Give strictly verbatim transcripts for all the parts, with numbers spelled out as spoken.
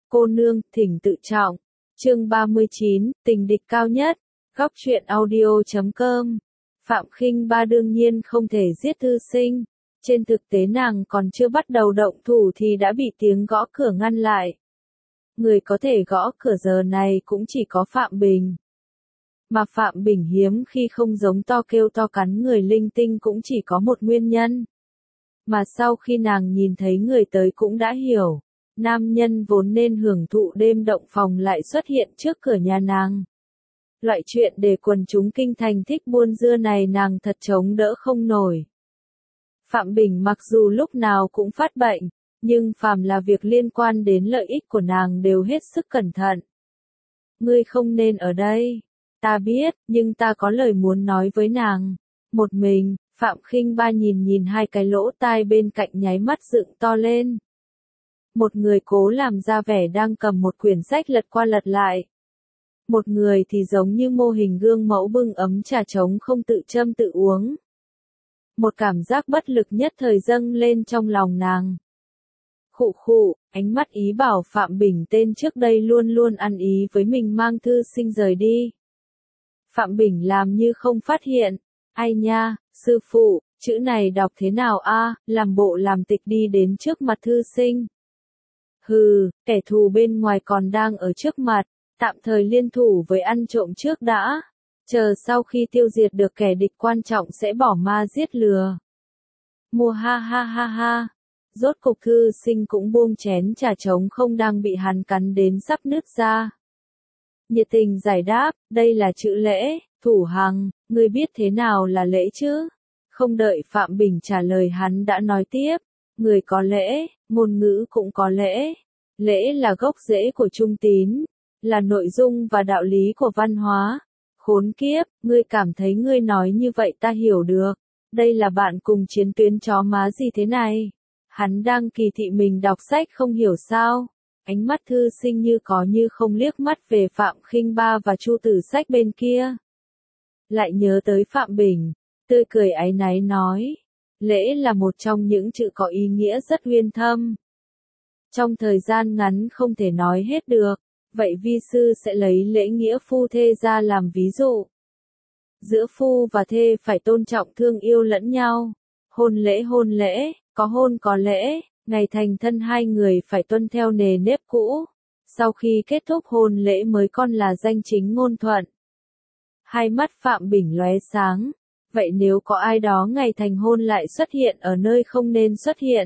Cô nương, thỉnh tự trọng. Chương ba mươi chín, tình địch cao nhất. Góc truyện audio chấm com. Phạm Khinh Ba đương nhiên không thể giết thư sinh. Trên thực tế nàng còn chưa bắt đầu động thủ thì đã bị tiếng gõ cửa ngăn lại. Người có thể gõ cửa giờ này cũng chỉ có Phạm Bình. Mà Phạm Bình hiếm khi không giống to kêu to cắn người linh tinh cũng chỉ có một nguyên nhân. Mà sau khi nàng nhìn thấy người tới cũng đã hiểu. Nam nhân vốn nên hưởng thụ đêm động phòng lại xuất hiện trước cửa nhà nàng. Loại chuyện để quần chúng kinh thành thích buôn dưa này nàng thật chống đỡ không nổi. Phạm Bình mặc dù lúc nào cũng phát bệnh, nhưng phàm là việc liên quan đến lợi ích của nàng đều hết sức cẩn thận. Ngươi không nên ở đây. Ta biết, nhưng ta có lời muốn nói với nàng. Một mình, Phạm Khinh Ba nhìn nhìn hai cái lỗ tai bên cạnh nháy mắt dựng to lên. Một người cố làm ra vẻ đang cầm một quyển sách lật qua lật lại. Một người thì giống như mô hình gương mẫu bưng ấm trà trống không tự châm tự uống. Một cảm giác bất lực nhất thời dâng lên trong lòng nàng. Khụ khụ, ánh mắt ý bảo Phạm Bình tên trước đây luôn luôn ăn ý với mình mang thư sinh rời đi. Phạm Bình làm như không phát hiện. Ai nha, sư phụ, chữ này đọc thế nào a? Làm bộ làm tịch đi đến trước mặt thư sinh. Hừ, kẻ thù bên ngoài còn đang ở trước mặt, tạm thời liên thủ với ăn trộm trước đã. Chờ sau khi tiêu diệt được kẻ địch quan trọng sẽ bỏ ma giết lừa. Mùa ha ha ha ha. Rốt cục thư sinh cũng buông chén trà trống không đang bị hắn cắn đến sắp nứt ra. Nhiệt tình giải đáp, đây là chữ lễ, Thủ Hằng, ngươi biết thế nào là lễ chứ? Không đợi Phạm Bình trả lời hắn đã nói tiếp, người có lễ, ngôn ngữ cũng có lễ. Lễ là gốc rễ của trung tín, là nội dung và đạo lý của văn hóa. Khốn kiếp, ngươi cảm thấy ngươi nói như vậy ta hiểu được. Đây là bạn cùng chiến tuyến chó má gì thế này? Hắn đang kỳ thị mình đọc sách không hiểu sao? Ánh mắt thư sinh như có như không liếc mắt về Phạm Khinh Ba và Chu Tử Sách bên kia. Lại nhớ tới Phạm Bình, tươi cười áy náy nói. Lễ là một trong những chữ có ý nghĩa rất uyên thâm. Trong thời gian ngắn không thể nói hết được, vậy vi sư sẽ lấy lễ nghĩa phu thê ra làm ví dụ. Giữa phu và thê phải tôn trọng thương yêu lẫn nhau. Hôn lễ hôn lễ, có hôn có lễ, ngày thành thân hai người phải tuân theo nề nếp cũ. Sau khi kết thúc hôn lễ mới còn là danh chính ngôn thuận. Hai mắt Phạm Bình lóe sáng. Vậy nếu có ai đó ngày thành hôn lại xuất hiện ở nơi không nên xuất hiện,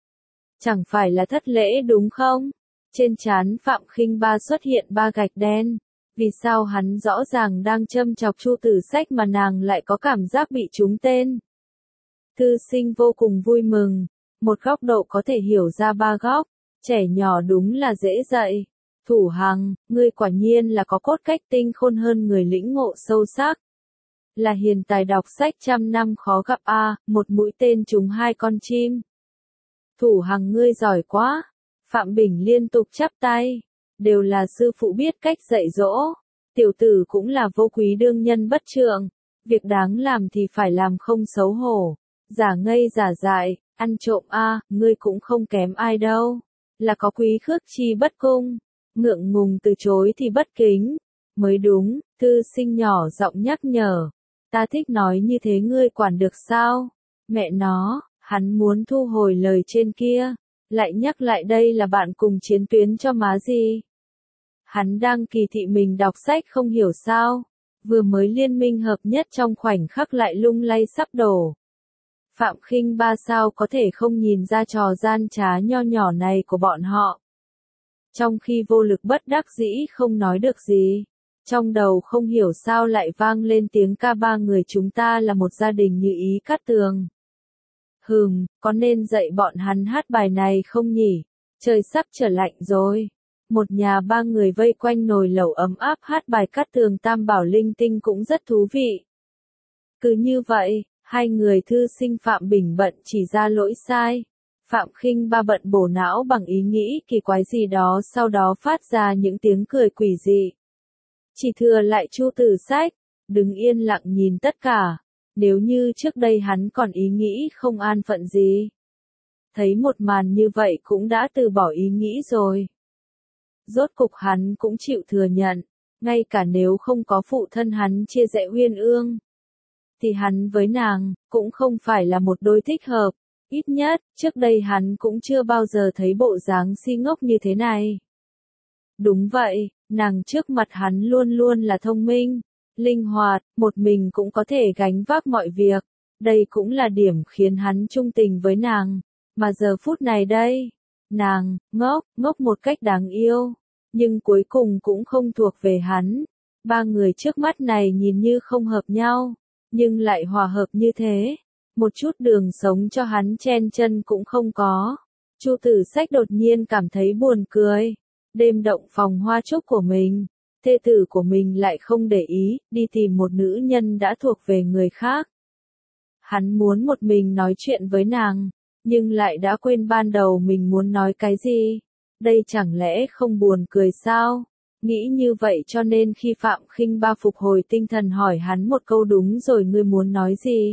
chẳng phải là thất lễ đúng không? Trên trán Phạm Khinh Ba xuất hiện ba gạch đen. Vì sao hắn rõ ràng đang châm chọc Chu Tử Sách mà nàng lại có cảm giác bị trúng tên? Thư sinh vô cùng vui mừng. Một góc độ có thể hiểu ra ba góc. Trẻ nhỏ đúng là dễ dạy. Thủ Hằng, ngươi quả nhiên là có cốt cách tinh khôn hơn người lĩnh ngộ sâu sắc. Là hiền tài đọc sách trăm năm khó gặp a, à, một mũi tên trúng hai con chim. Thủ Hằng ngươi giỏi quá. Phạm Bình liên tục chắp tay. Đều là sư phụ biết cách dạy dỗ. Tiểu tử cũng là vô quý đương nhân bất trượng. Việc đáng làm thì phải làm không xấu hổ. Giả ngây giả dại, ăn trộm a, à, ngươi cũng không kém ai đâu. Là có quý khước chi bất cung. Ngượng ngùng từ chối thì bất kính. Mới đúng, thư sinh nhỏ giọng nhắc nhở. Ta thích nói như thế ngươi quản được sao? Mẹ nó, hắn muốn thu hồi lời trên kia. Lại nhắc lại đây là bạn cùng chiến tuyến cho má gì? Hắn đang kỳ thị mình đọc sách không hiểu sao? Vừa mới liên minh hợp nhất trong khoảnh khắc lại lung lay sắp đổ. Phạm Khinh Ba sao có thể không nhìn ra trò gian trá nho nhỏ này của bọn họ? Trong khi vô lực bất đắc dĩ không nói được gì. Trong đầu không hiểu sao lại vang lên tiếng ca ba người chúng ta là một gia đình như ý Cát Tường. Hừm, có nên dạy bọn hắn hát bài này không nhỉ? Trời sắp trở lạnh rồi. Một nhà ba người vây quanh nồi lẩu ấm áp hát bài Cát Tường Tam Bảo linh tinh cũng rất thú vị. Cứ như vậy, hai người thư sinh Phạm Bình bận chỉ ra lỗi sai. Phạm Khinh Ba bận bổ não bằng ý nghĩ kỳ quái gì đó sau đó phát ra những tiếng cười quỷ dị. Chỉ thừa lại Chu Tử Sách, đứng yên lặng nhìn tất cả. Nếu như trước đây hắn còn ý nghĩ không an phận gì. Thấy một màn như vậy cũng đã từ bỏ ý nghĩ rồi. Rốt cục hắn cũng chịu thừa nhận, ngay cả nếu không có phụ thân hắn chia rẽ uyên ương, thì hắn với nàng, cũng không phải là một đôi thích hợp, ít nhất, trước đây hắn cũng chưa bao giờ thấy bộ dáng si ngốc như thế này. Đúng vậy, nàng trước mặt hắn luôn luôn là thông minh, linh hoạt, một mình cũng có thể gánh vác mọi việc, đây cũng là điểm khiến hắn trung tình với nàng, mà giờ phút này đây, nàng, ngốc, ngốc một cách đáng yêu, nhưng cuối cùng cũng không thuộc về hắn. Ba người trước mắt này nhìn như không hợp nhau, nhưng lại hòa hợp như thế, một chút đường sống cho hắn chen chân cũng không có. Chu Tử Sách đột nhiên cảm thấy buồn cười, đêm động phòng hoa trúc của mình, thê tử của mình lại không để ý, đi tìm một nữ nhân đã thuộc về người khác. Hắn muốn một mình nói chuyện với nàng, nhưng lại đã quên ban đầu mình muốn nói cái gì. Đây chẳng lẽ không buồn cười sao? Nghĩ như vậy cho nên khi Phạm Khinh Ba phục hồi tinh thần hỏi hắn một câu đúng rồi ngươi muốn nói gì?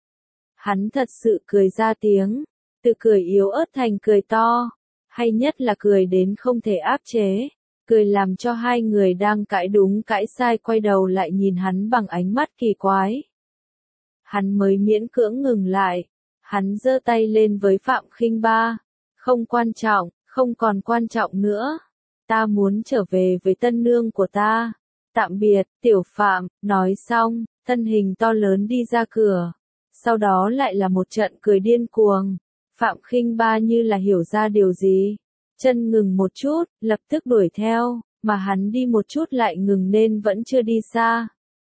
Hắn thật sự cười ra tiếng, từ cười yếu ớt thành cười to, hay nhất là cười đến không thể áp chế, cười làm cho hai người đang cãi đúng cãi sai quay đầu lại nhìn hắn bằng ánh mắt kỳ quái. Hắn mới miễn cưỡng ngừng lại, hắn giơ tay lên với Phạm Khinh Ba, không quan trọng, không còn quan trọng nữa. Ta muốn trở về với tân nương của ta. Tạm biệt, tiểu Phạm, nói xong, thân hình to lớn đi ra cửa. Sau đó lại là một trận cười điên cuồng. Phạm Khinh Ba như là hiểu ra điều gì. Chân ngừng một chút, lập tức đuổi theo, mà hắn đi một chút lại ngừng nên vẫn chưa đi xa.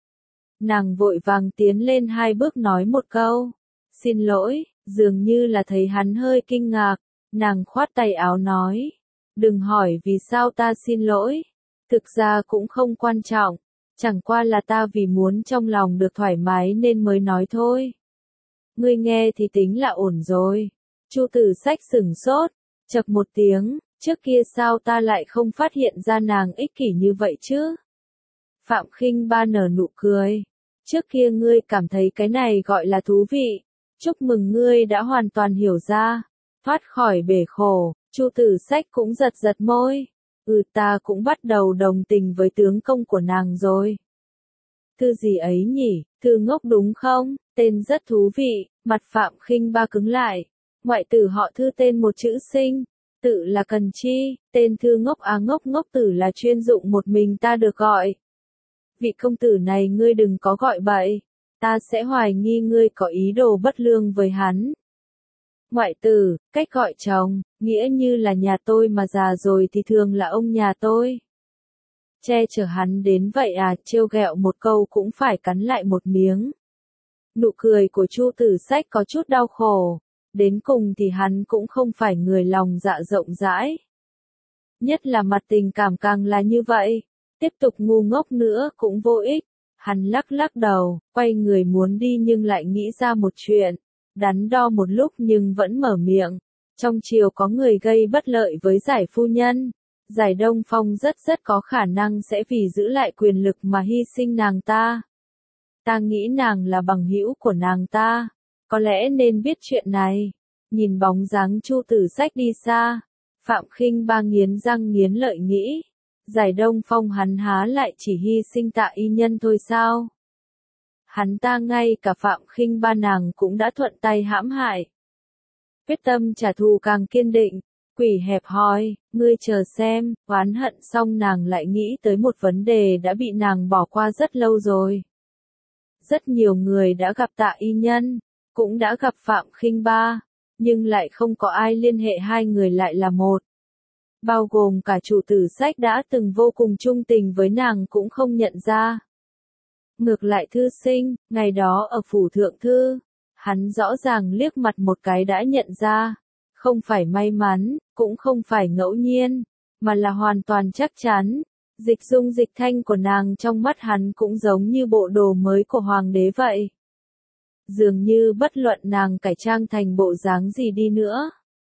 Nàng vội vàng tiến lên hai bước nói một câu. Xin lỗi, dường như là thấy hắn hơi kinh ngạc. Nàng khoát tay áo nói. Đừng hỏi vì sao ta xin lỗi. Thực ra cũng không quan trọng. Chẳng qua là ta vì muốn trong lòng được thoải mái nên mới nói thôi. Ngươi nghe thì tính là ổn rồi. Chu Tử Sách sửng sốt, chậc một tiếng, trước kia sao ta lại không phát hiện ra nàng ích kỷ như vậy chứ? Phạm Khinh Ba nở nụ cười. Trước kia ngươi cảm thấy cái này gọi là thú vị. Chúc mừng ngươi đã hoàn toàn hiểu ra. Thoát khỏi bể khổ, Chu Tử Sách cũng giật giật môi. Ừ ta cũng bắt đầu đồng tình với tướng công của nàng rồi. Thư gì ấy nhỉ, thư ngốc đúng không? Tên rất thú vị, mặt Phạm Khinh Ba cứng lại. Ngoại tử họ Thư tên một chữ sinh, tự là cần chi, tên thư ngốc á ngốc ngốc tử là chuyên dụng một mình ta được gọi. Vị công tử này ngươi đừng có gọi bậy, ta sẽ hoài nghi ngươi có ý đồ bất lương với hắn. Ngoại tử, cách gọi chồng, nghĩa như là nhà tôi mà già rồi thì thường là ông nhà tôi. Che chở hắn đến vậy à, trêu ghẹo một câu cũng phải cắn lại một miếng. Nụ cười của Chu Tử Sách có chút đau khổ, đến cùng thì hắn cũng không phải người lòng dạ rộng rãi. Nhất là mặt tình cảm càng là như vậy, tiếp tục ngu ngốc nữa cũng vô ích. Hắn lắc lắc đầu, quay người muốn đi nhưng lại nghĩ ra một chuyện. Đắn đo một lúc nhưng vẫn mở miệng. Trong triều có người gây bất lợi với giải phu nhân. Giải Đông Phong rất rất có khả năng sẽ vì giữ lại quyền lực mà hy sinh nàng ta. Ta nghĩ nàng là bằng hữu của nàng ta. Có lẽ nên biết chuyện này. Nhìn bóng dáng Chu Tử Sách đi xa. Phạm Khinh Ba nghiến răng nghiến lợi nghĩ. Giải Đông Phong hắn há lại chỉ hy sinh Tạ Y Nhân thôi sao? Hắn ta ngay cả Phạm Khinh Ba nàng cũng đã thuận tay hãm hại. Quyết tâm trả thù càng kiên định, quỷ hẹp hòi, ngươi chờ xem, oán hận xong nàng lại nghĩ tới một vấn đề đã bị nàng bỏ qua rất lâu rồi. Rất nhiều người đã gặp Tạ Y Nhân, cũng đã gặp Phạm Khinh Ba, nhưng lại không có ai liên hệ hai người lại là một. Bao gồm cả Chu Tử Sách đã từng vô cùng trung tình với nàng cũng không nhận ra. Ngược lại thư sinh, ngày đó ở phủ thượng thư, hắn rõ ràng liếc mặt một cái đã nhận ra, không phải may mắn, cũng không phải ngẫu nhiên, mà là hoàn toàn chắc chắn. Dịch dung dịch thanh của nàng trong mắt hắn cũng giống như bộ đồ mới của hoàng đế vậy. Dường như bất luận nàng cải trang thành bộ dáng gì đi nữa.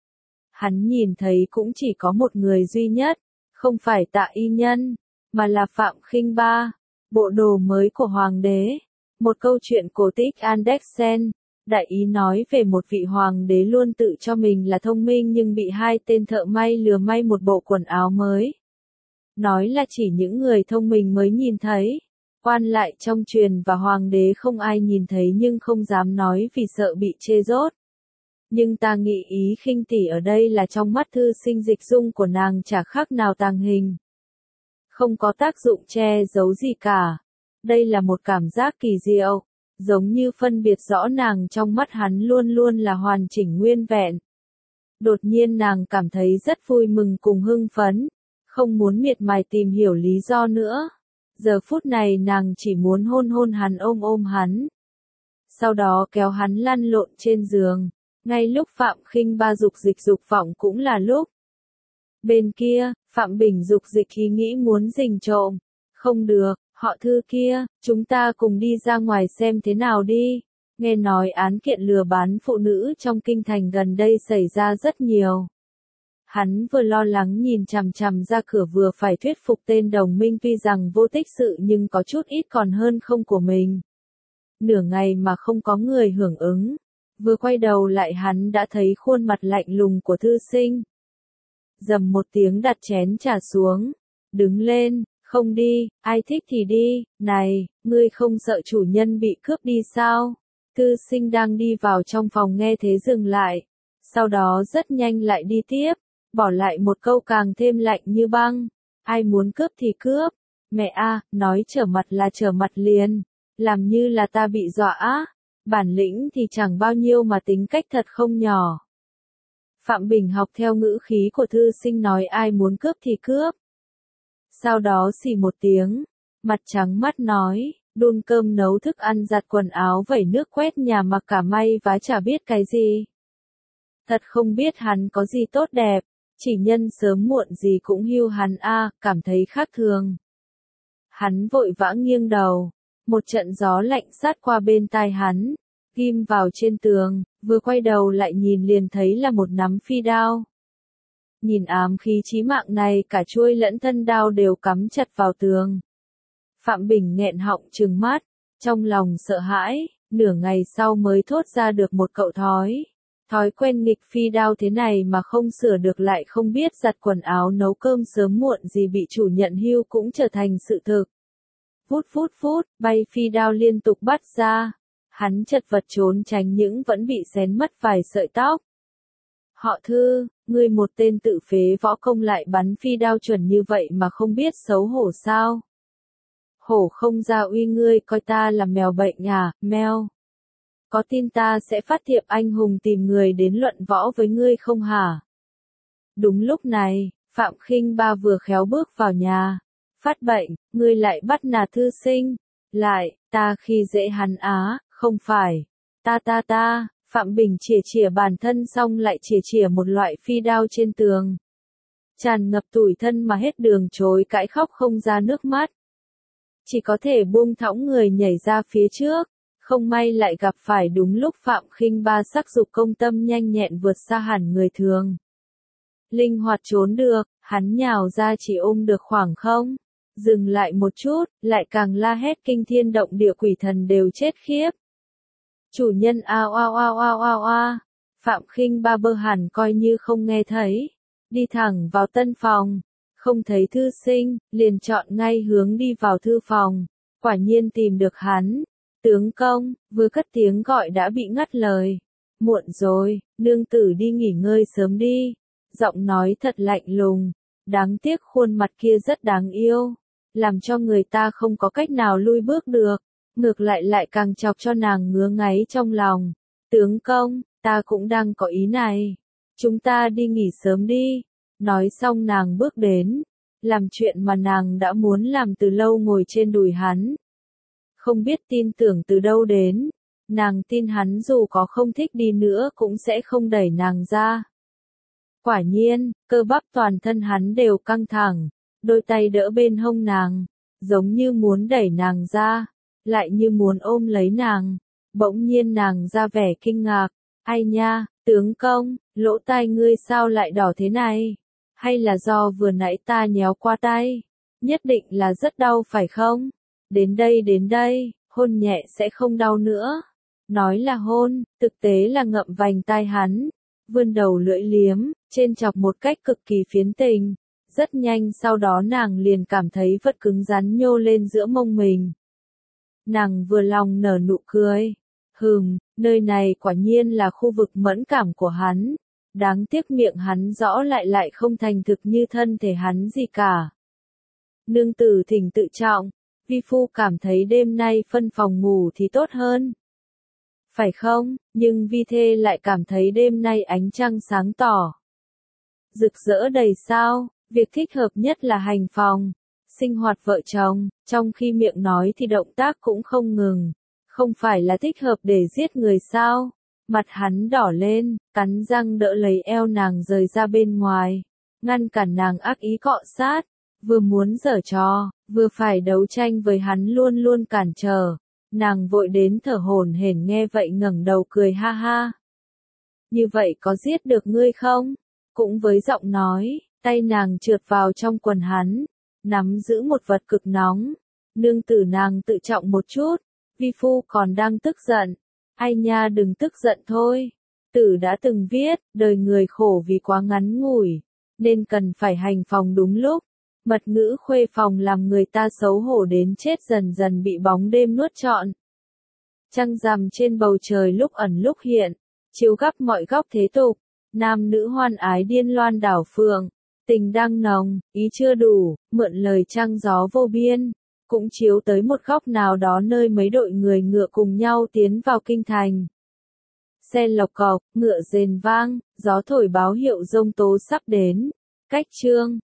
Hắn nhìn thấy cũng chỉ có một người duy nhất, không phải Tạ Y Nhân, mà là Phạm Khinh Ba. Bộ đồ mới của hoàng đế, một câu chuyện cổ tích Andersen, đại ý nói về một vị hoàng đế luôn tự cho mình là thông minh nhưng bị hai tên thợ may lừa may một bộ quần áo mới. nói là chỉ những người thông minh mới nhìn thấy. Quan lại trong truyền và hoàng đế không ai nhìn thấy nhưng không dám nói vì sợ bị chê rốt. Nhưng ta nghĩ ý khinh tỷ ở đây là trong mắt thư sinh dịch dung của nàng chả khác nào tàng hình. Không có tác dụng che giấu gì cả. Đây là một cảm giác kỳ diệu, giống như phân biệt rõ nàng trong mắt hắn luôn luôn là hoàn chỉnh nguyên vẹn. Đột nhiên nàng cảm thấy rất vui mừng cùng hưng phấn, không muốn miệt mài tìm hiểu lý do nữa. Giờ phút này nàng chỉ muốn hôn hôn hắn ôm ôm hắn. Sau đó kéo hắn lăn lộn trên giường, ngay lúc Phạm Khinh Ba dục dịch dục vọng cũng là lúc. Bên kia, Phạm Bình dục dịch ý nghĩ muốn rình trộm. Không được, họ Thư kia, chúng ta cùng đi ra ngoài xem thế nào đi. Nghe nói án kiện lừa bán phụ nữ trong kinh thành gần đây xảy ra rất nhiều. Hắn vừa lo lắng nhìn chằm chằm ra cửa vừa phải thuyết phục tên đồng minh tuy rằng vô tích sự nhưng có chút ít còn hơn không của mình. Nửa ngày mà không có người hưởng ứng. Vừa quay đầu lại hắn đã thấy khuôn mặt lạnh lùng của thư sinh. Dầm một tiếng đặt chén trà xuống. Đứng lên, không đi, ai thích thì đi, này, ngươi không sợ chủ nhân bị cướp đi sao? Thư sinh đang đi vào trong phòng nghe thế dừng lại. Sau đó rất nhanh lại đi tiếp, bỏ lại một câu càng thêm lạnh như băng. Ai muốn cướp thì cướp. Mẹ a, nói trở mặt là trở mặt liền. Làm như là ta bị dọa á. Bản lĩnh thì chẳng bao nhiêu mà tính cách thật không nhỏ. Phạm Bình học theo ngữ khí của thư sinh nói ai muốn cướp thì cướp. Sau đó xì một tiếng, mặt trắng mắt nói, đun cơm nấu thức ăn giặt quần áo vẩy nước quét nhà mà cả may vá chả biết cái gì. Thật không biết hắn có gì tốt đẹp, chỉ nhân sớm muộn gì cũng hưu hắn a, cảm thấy khác thường. Hắn vội vã nghiêng đầu, một trận gió lạnh sát qua bên tai hắn, ghim vào trên tường, vừa quay đầu lại nhìn liền thấy là một nắm phi đao. Nhìn ám khí chí mạng này cả chuôi lẫn thân đao đều cắm chặt vào tường. Phạm Bình nghẹn họng trừng mắt, trong lòng sợ hãi, nửa ngày sau mới thốt ra được một cậu thói. Thói quen nghịch phi đao thế này mà không sửa được lại không biết giặt quần áo nấu cơm sớm muộn gì bị chủ nhận hưu cũng trở thành sự thực. Phút phút phút, bay phi đao liên tục bắt ra. Hắn chật vật trốn tránh những vẫn bị xén mất vài sợi tóc. Họ Thư, ngươi một tên tự phế võ công lại bắn phi đao chuẩn như vậy mà không biết xấu hổ sao? Hổ không ra uy ngươi coi ta là mèo bệnh à, mèo. Có tin ta sẽ phát thiệp anh hùng tìm người đến luận võ với ngươi không hả? Đúng lúc này, Phạm Khinh Ba vừa khéo bước vào nhà. Phát bệnh, ngươi lại bắt nạt thư sinh. Lại, ta khi dễ hắn á, không phải. Ta ta ta, Phạm Bình chìa chìa bản thân xong lại chìa chìa một loại phi đao trên tường. Tràn ngập tủi thân mà hết đường chối cãi khóc không ra nước mắt. Chỉ có thể buông thõng người nhảy ra phía trước. Không may lại gặp phải đúng lúc Phạm Khinh Ba sắc dục công tâm nhanh nhẹn vượt xa hẳn người thường. Linh hoạt trốn được, hắn nhào ra chỉ ôm được khoảng không. Dừng lại một chút, lại càng la hét kinh thiên động địa quỷ thần đều chết khiếp. Chủ nhân ao ao ao ao ao a. Phạm Khinh Ba bơ hẳn coi như không nghe thấy. Đi thẳng vào tân phòng. Không thấy thư sinh, liền chọn ngay hướng đi vào thư phòng. Quả nhiên tìm được hắn. Tướng công, vừa cất tiếng gọi đã bị ngắt lời. Muộn rồi, nương tử đi nghỉ ngơi sớm đi. Giọng nói thật lạnh lùng. Đáng tiếc khuôn mặt kia rất đáng yêu. Làm cho người ta không có cách nào lui bước được. Ngược lại lại càng chọc cho nàng ngứa ngáy trong lòng. Tướng công, ta cũng đang có ý này. Chúng ta đi nghỉ sớm đi. Nói xong nàng bước đến. Làm chuyện mà nàng đã muốn làm từ lâu ngồi trên đùi hắn. Không biết tin tưởng từ đâu đến. Nàng tin hắn dù có không thích đi nữa cũng sẽ không đẩy nàng ra. Quả nhiên, cơ bắp toàn thân hắn đều căng thẳng. Đôi tay đỡ bên hông nàng. Giống như muốn đẩy nàng ra. Lại như muốn ôm lấy nàng. Bỗng nhiên nàng ra vẻ kinh ngạc. Ai nha, tướng công, lỗ tai ngươi sao lại đỏ thế này? Hay là do vừa nãy ta nhéo qua tay? Nhất định là rất đau phải không? Đến đây đến đây, hôn nhẹ sẽ không đau nữa. Nói là hôn, thực tế là ngậm vành tai hắn. Vươn đầu lưỡi liếm, trên chọc một cách cực kỳ phiến tình. Rất nhanh sau đó nàng liền cảm thấy vật cứng rắn nhô lên giữa mông mình. Nàng vừa lòng nở nụ cười. Hừm, nơi này quả nhiên là khu vực mẫn cảm của hắn. Đáng tiếc miệng hắn rõ lại lại không thành thực như thân thể hắn gì cả. Nương tử thỉnh tự trọng, vi phu cảm thấy đêm nay phân phòng ngủ thì tốt hơn. Phải không, nhưng vi thê lại cảm thấy đêm nay ánh trăng sáng tỏ. Rực rỡ đầy sao, việc thích hợp nhất là hành phòng, sinh hoạt vợ chồng, trong khi miệng nói thì động tác cũng không ngừng. Không phải là thích hợp để giết người sao? Mặt hắn đỏ lên, cắn răng đỡ lấy eo nàng rời ra bên ngoài, ngăn cản nàng ác ý cọ sát, vừa muốn giở trò, vừa phải đấu tranh với hắn luôn luôn cản trở. Nàng vội đến thở hổn hển nghe vậy ngẩng đầu cười ha ha. Như vậy có giết được ngươi không? Cũng với giọng nói, tay nàng trượt vào trong quần hắn, nắm giữ một vật cực nóng. Nương tử nàng tự trọng một chút, vi phu còn đang tức giận. Ai nha đừng tức giận thôi. Tử đã từng viết, đời người khổ vì quá ngắn ngủi, nên cần phải hành phòng đúng lúc. Mật ngữ khuê phòng làm người ta xấu hổ đến chết dần dần bị bóng đêm nuốt trọn. Trăng rằm trên bầu trời lúc ẩn lúc hiện, chiếu gắp mọi góc thế tục, nam nữ hoan ái điên loan đảo phượng, tình đang nồng, ý chưa đủ, mượn lời trăng gió vô biên, cũng chiếu tới một góc nào đó nơi mấy đội người ngựa cùng nhau tiến vào kinh thành. Xe lộc cộc, ngựa rền vang, gió thổi báo hiệu giông tố sắp đến. Cách chương